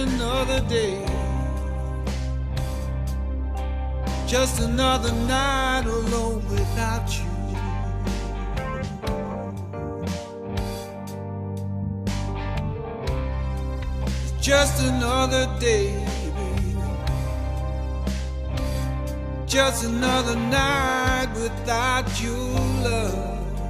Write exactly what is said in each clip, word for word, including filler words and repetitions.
another day, just another night alone without you. It's just another day, baby, just another night without your love.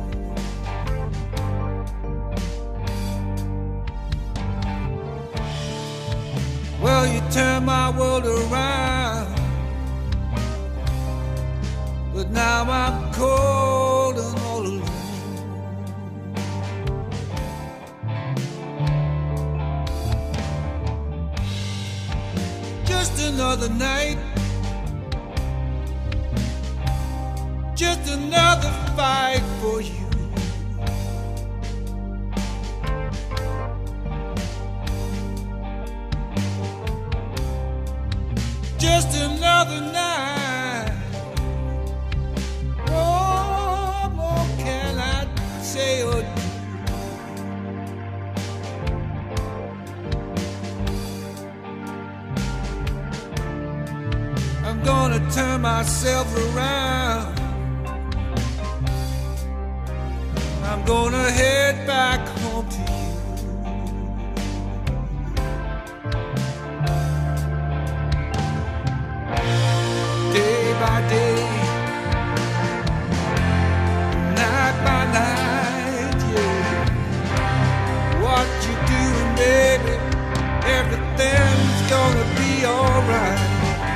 Well, you turn my world around, but now I'm cold and all alone. Just another night, just another fight for you. Just another night. What more can I say or do? I'm gonna turn myself around. I'm gonna head back home to you. Day by day, night by night, yeah. What you doing, baby? Everything's gonna be alright.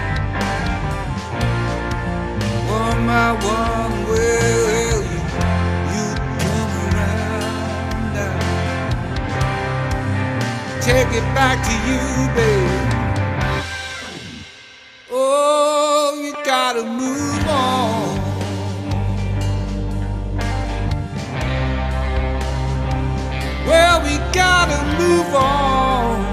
One by one, well, you, you come around now. Take it back to you, baby. Oh, you gotta move on. Well, we gotta move on.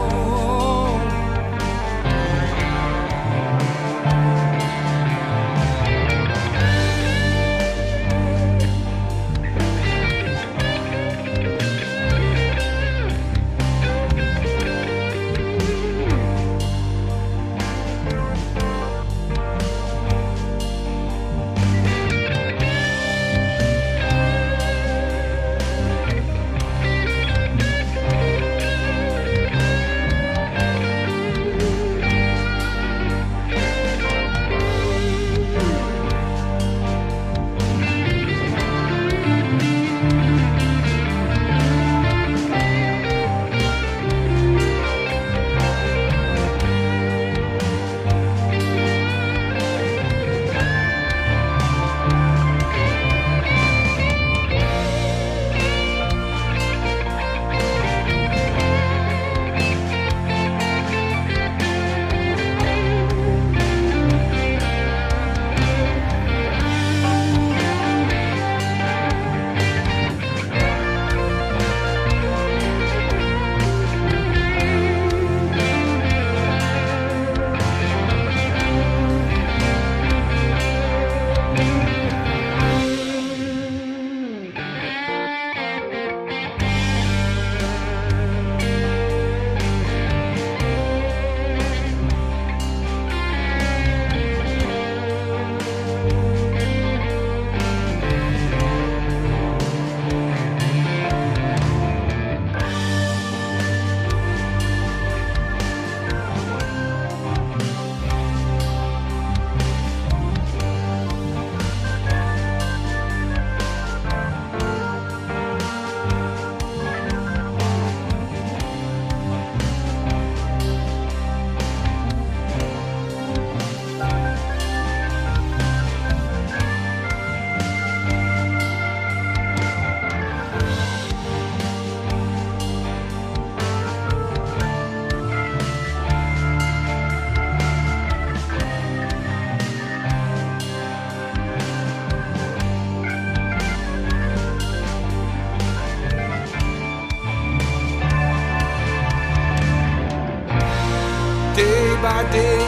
By day,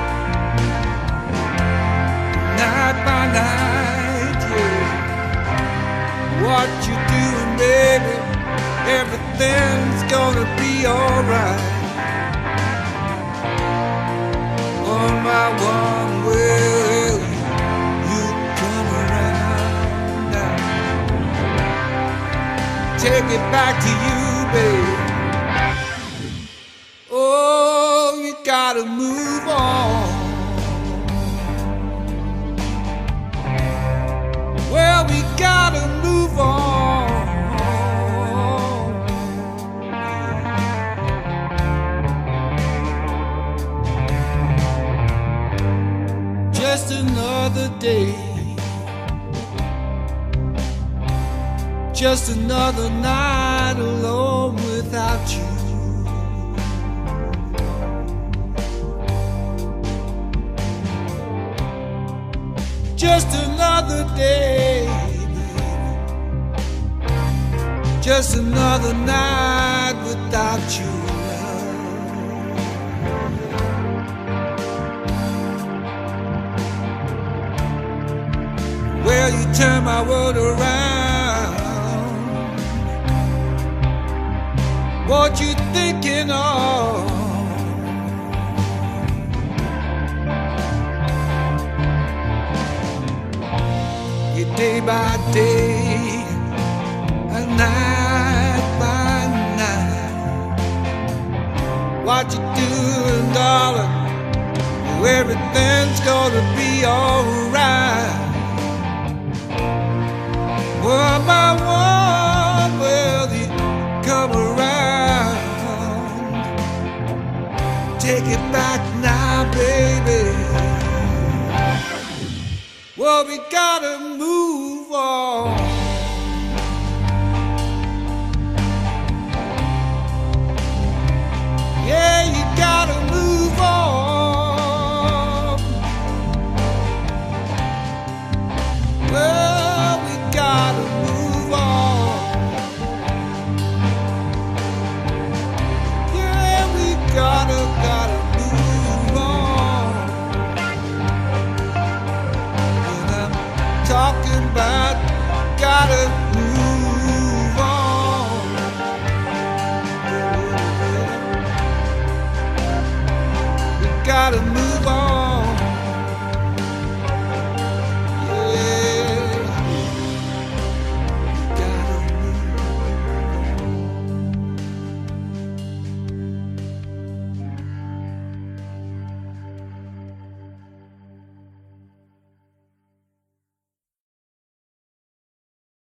night by night, yeah. What you doing, baby? Everything's gonna be alright. take it back to you, babe. Oh, you gotta move on. Well, we gotta move on. Just another day, just another night alone without you. Just another day, baby. Just another night without you. Well, you turn my world around. What you thinking of? You day by day, and night by night. What you doing, darling? Everything's gonna be alright. One by one, will you come around? Take it back now, baby. Well, we gotta move on.